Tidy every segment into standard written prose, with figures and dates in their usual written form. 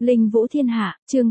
Linh Vũ Thiên Hạ, chương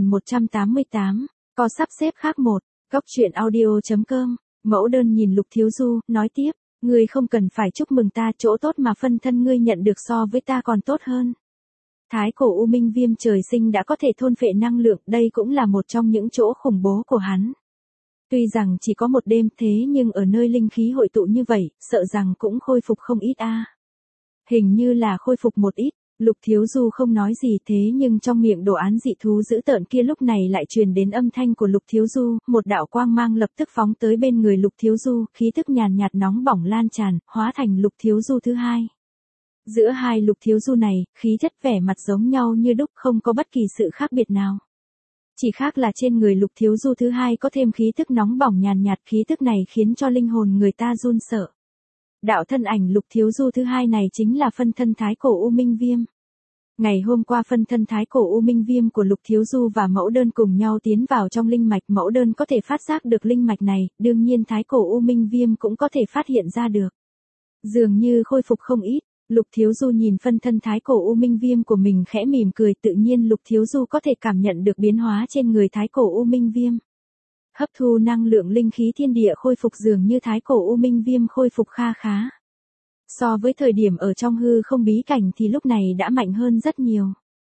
3188, có sắp xếp khác một, góc truyện audio.com, mẫu đơn nhìn Lục Thiếu Du, nói tiếp, ngươi không cần phải chúc mừng ta, chỗ tốt mà phân thân ngươi nhận được so với ta còn tốt hơn. Thái cổ U Minh Viêm trời sinh đã có thể thôn phệ năng lượng, đây cũng là một trong những chỗ khủng bố của hắn. Tuy rằng chỉ có một đêm thế nhưng ở nơi linh khí hội tụ như vậy, sợ rằng cũng khôi phục không ít a. Hình như là khôi phục một ít. Lục Thiếu Du không nói gì thế nhưng trong miệng đồ án dị thú dữ tợn kia lúc này lại truyền đến âm thanh của Lục Thiếu Du, một đạo quang mang lập tức phóng tới bên người Lục Thiếu Du, khí tức nhàn nhạt nóng bỏng lan tràn, hóa thành Lục Thiếu Du thứ hai. Giữa hai Lục Thiếu Du này, khí chất vẻ mặt giống nhau như đúc, không có bất kỳ sự khác biệt nào. Chỉ khác là trên người Lục Thiếu Du thứ hai có thêm khí tức nóng bỏng nhàn nhạt, khí tức này khiến cho linh hồn người ta run sợ. Đạo thân ảnh Lục Thiếu Du thứ hai này chính là phân thân Thái cổ U Minh Viêm. Ngày hôm qua phân thân Thái cổ U Minh Viêm của Lục Thiếu Du và mẫu đơn cùng nhau tiến vào trong linh mạch, mẫu đơn có thể phát giác được linh mạch này, đương nhiên Thái cổ U Minh Viêm cũng có thể phát hiện ra được. Dường như khôi phục không ít, Lục Thiếu Du nhìn phân thân Thái cổ U Minh Viêm của mình khẽ mỉm cười, tự nhiên Lục Thiếu Du có thể cảm nhận được biến hóa trên người Thái cổ U Minh Viêm. Hấp thu năng lượng linh khí thiên địa khôi phục, dường như Thái cổ U Minh Viêm khôi phục kha khá. So với thời điểm ở trong hư không bí cảnh thì lúc này đã mạnh hơn rất nhiều.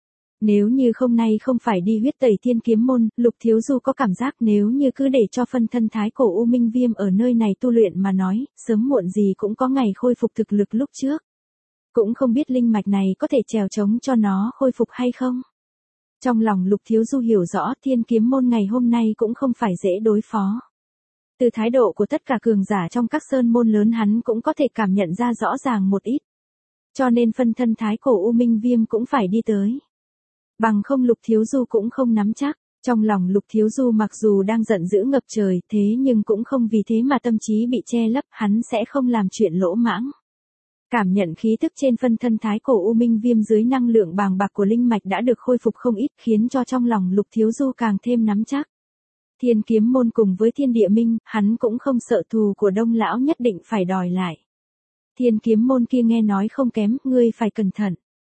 Nếu như hôm nay không phải đi huyết tẩy thiên kiếm môn, Lục Thiếu Du có cảm giác nếu như cứ để cho phân thân Thái cổ U Minh Viêm ở nơi này tu luyện mà nói, sớm muộn gì cũng có ngày khôi phục thực lực lúc trước. Cũng không biết linh mạch này có thể trèo trống cho nó khôi phục hay không. Trong lòng Lục Thiếu Du hiểu rõ thiên kiếm môn ngày hôm nay cũng không phải dễ đối phó. Từ thái độ của tất cả cường giả trong các sơn môn lớn hắn cũng có thể cảm nhận ra rõ ràng một ít. Cho nên phân thân Thái cổ U Minh Viêm cũng phải đi tới. Bằng không Lục Thiếu Du cũng không nắm chắc. Trong lòng Lục Thiếu Du mặc dù đang giận dữ ngập trời thế nhưng cũng không vì thế mà tâm trí bị che lấp, hắn sẽ không làm chuyện lỗ mãng. Cảm nhận khí tức trên phân thân Thái cổ U Minh Viêm dưới năng lượng bàng bạc của linh mạch đã được khôi phục không ít, khiến cho trong lòng Lục Thiếu Du càng thêm nắm chắc. Thiên kiếm môn cùng với thiên địa minh, hắn cũng không sợ thù của Đông lão nhất định phải đòi lại. Thiên kiếm môn kia nghe nói không kém, ngươi phải cẩn thận.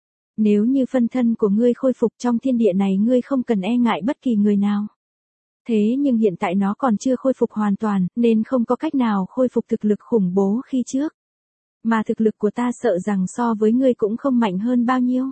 Nếu như phân thân của ngươi khôi phục trong thiên địa này, ngươi không cần e ngại bất kỳ người nào. Thế nhưng hiện tại nó còn chưa khôi phục hoàn toàn, nên không có cách nào khôi phục thực lực khủng bố khi trước. Mà thực lực của ta sợ rằng so với ngươi cũng không mạnh hơn bao nhiêu.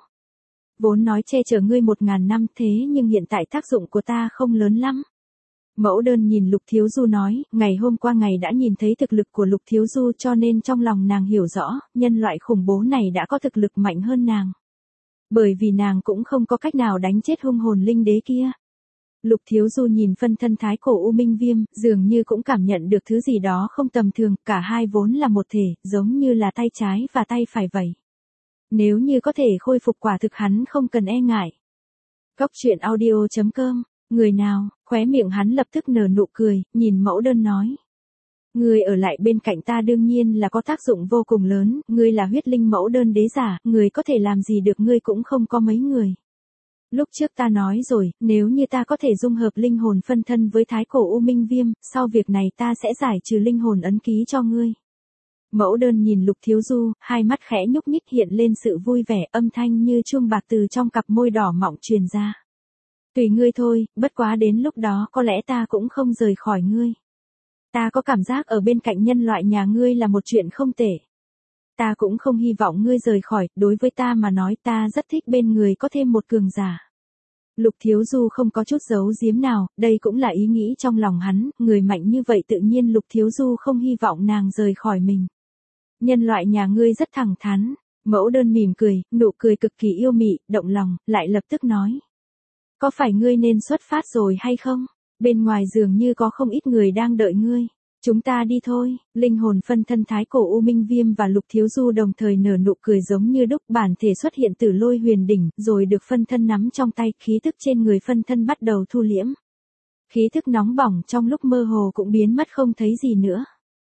Vốn nói che chở ngươi 1000 năm thế nhưng hiện tại tác dụng của ta không lớn lắm. Mẫu đơn nhìn Lục Thiếu Du nói, ngày hôm qua ngày đã nhìn thấy thực lực của Lục Thiếu Du cho nên trong lòng nàng hiểu rõ, nhân loại khủng bố này đã có thực lực mạnh hơn nàng. Bởi vì nàng cũng không có cách nào đánh chết hung hồn linh đế kia. Lục Thiếu Du nhìn phân thân Thái cổ U Minh Viêm, dường như cũng cảm nhận được thứ gì đó không tầm thường, cả hai vốn là một thể, giống như là tay trái và tay phải vậy. Nếu như có thể khôi phục quả thực hắn không cần e ngại. Góc truyện audio.com, người nào, khóe miệng hắn lập tức nở nụ cười, nhìn mẫu đơn nói. Ngươi ở lại bên cạnh ta đương nhiên là có tác dụng vô cùng lớn, ngươi là huyết linh mẫu đơn đế giả, ngươi có thể làm gì được, ngươi cũng không có mấy người. Lúc trước ta nói rồi, nếu như ta có thể dung hợp linh hồn phân thân với Thái cổ U Minh Viêm, sau việc này ta sẽ giải trừ linh hồn ấn ký cho ngươi. Mẫu đơn nhìn Lục Thiếu Du, hai mắt khẽ nhúc nhích hiện lên sự vui vẻ, âm thanh như chuông bạc từ trong cặp môi đỏ mọng truyền ra. Tùy ngươi thôi, bất quá đến lúc đó có lẽ ta cũng không rời khỏi ngươi. Ta có cảm giác ở bên cạnh nhân loại nhà ngươi là một chuyện không tệ. Ta cũng không hy vọng ngươi rời khỏi, đối với ta mà nói ta rất thích bên người có thêm một cường giả. Lục Thiếu Du không có chút giấu giếm nào, đây cũng là ý nghĩ trong lòng hắn, người mạnh như vậy tự nhiên Lục Thiếu Du không hy vọng nàng rời khỏi mình. Nhân loại nhà ngươi rất thẳng thắn, mẫu đơn mỉm cười, nụ cười cực kỳ yêu mị, động lòng, lại lập tức nói. Có phải ngươi nên xuất phát rồi hay không? Bên ngoài dường như có không ít người đang đợi ngươi. Chúng ta đi thôi. Linh hồn phân thân Thái cổ U Minh Viêm và Lục Thiếu Du đồng thời nở nụ cười giống như đúc, bản thể xuất hiện Tử Lôi Huyền Đỉnh, rồi được phân thân nắm trong tay, khí tức trên người phân thân bắt đầu thu liễm. Khí tức nóng bỏng trong lúc mơ hồ cũng biến mất không thấy gì nữa.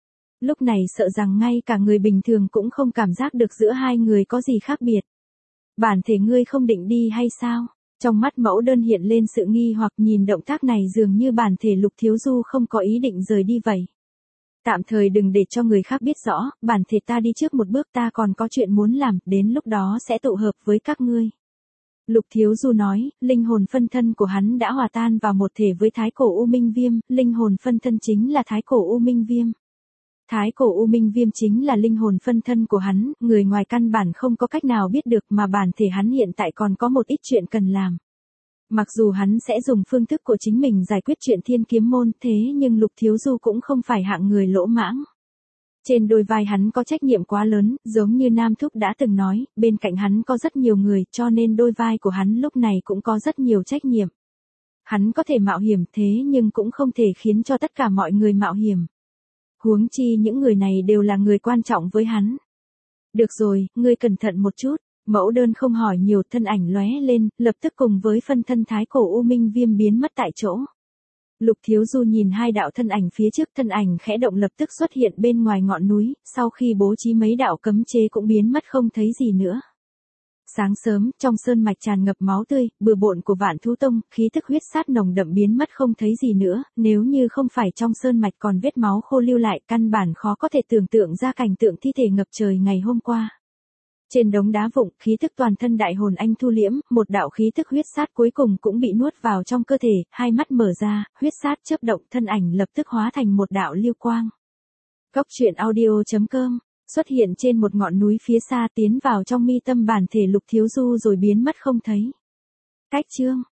Lúc này sợ rằng ngay cả người bình thường cũng không cảm giác được giữa hai người có gì khác biệt. Bản thể ngươi không định đi hay sao? Trong mắt mẫu đơn hiện lên sự nghi hoặc, nhìn động tác này dường như bản thể Lục Thiếu Du không có ý định rời đi vậy. Tạm thời đừng để cho người khác biết rõ, bản thể ta đi trước một bước, ta còn có chuyện muốn làm, đến lúc đó sẽ tụ hợp với các ngươi. Lục Thiếu Du nói, linh hồn phân thân của hắn đã hòa tan vào một thể với thái cổ U Minh Viêm, linh hồn phân thân chính là thái cổ U Minh Viêm. Thái cổ U Minh Viêm chính là linh hồn phân thân của hắn, người ngoài căn bản không có cách nào biết được mà bản thể hắn hiện tại còn có một ít chuyện cần làm. Mặc dù hắn sẽ dùng phương thức của chính mình giải quyết chuyện Thiên Kiếm Môn, thế nhưng Lục Thiếu Du cũng không phải hạng người lỗ mãng. Trên đôi vai hắn có trách nhiệm quá lớn, giống như Nam Thúc đã từng nói, bên cạnh hắn có rất nhiều người, cho nên đôi vai của hắn lúc này cũng có rất nhiều trách nhiệm. Hắn có thể mạo hiểm thế nhưng cũng không thể khiến cho tất cả mọi người mạo hiểm. Huống chi những người này đều là người quan trọng với hắn. Được rồi, ngươi cẩn thận một chút. Mẫu đơn không hỏi nhiều, thân ảnh lóe lên, lập tức cùng với phân thân thái cổ U Minh Viêm biến mất tại chỗ. Lục Thiếu Du nhìn hai đạo thân ảnh phía trước, thân ảnh khẽ động lập tức xuất hiện bên ngoài ngọn núi, sau khi bố trí mấy đạo cấm chế cũng biến mất không thấy gì nữa. Sáng sớm, trong sơn mạch tràn ngập máu tươi, bừa bộn của Vạn Thú Tông, khí tức huyết sát nồng đậm biến mất không thấy gì nữa, nếu như không phải trong sơn mạch còn vết máu khô lưu lại, căn bản khó có thể tưởng tượng ra cảnh tượng thi thể ngập trời ngày hôm qua. Trên đống đá vụn, khí tức toàn thân đại hồn anh thu liễm, một đạo khí tức huyết sát cuối cùng cũng bị nuốt vào trong cơ thể, hai mắt mở ra, huyết sát chớp động, thân ảnh lập tức hóa thành một đạo lưu quang. Cốc truyện audio.com xuất hiện trên một ngọn núi phía xa, tiến vào trong mi tâm bản thể Lục Thiếu Du rồi biến mất không thấy. Cách chương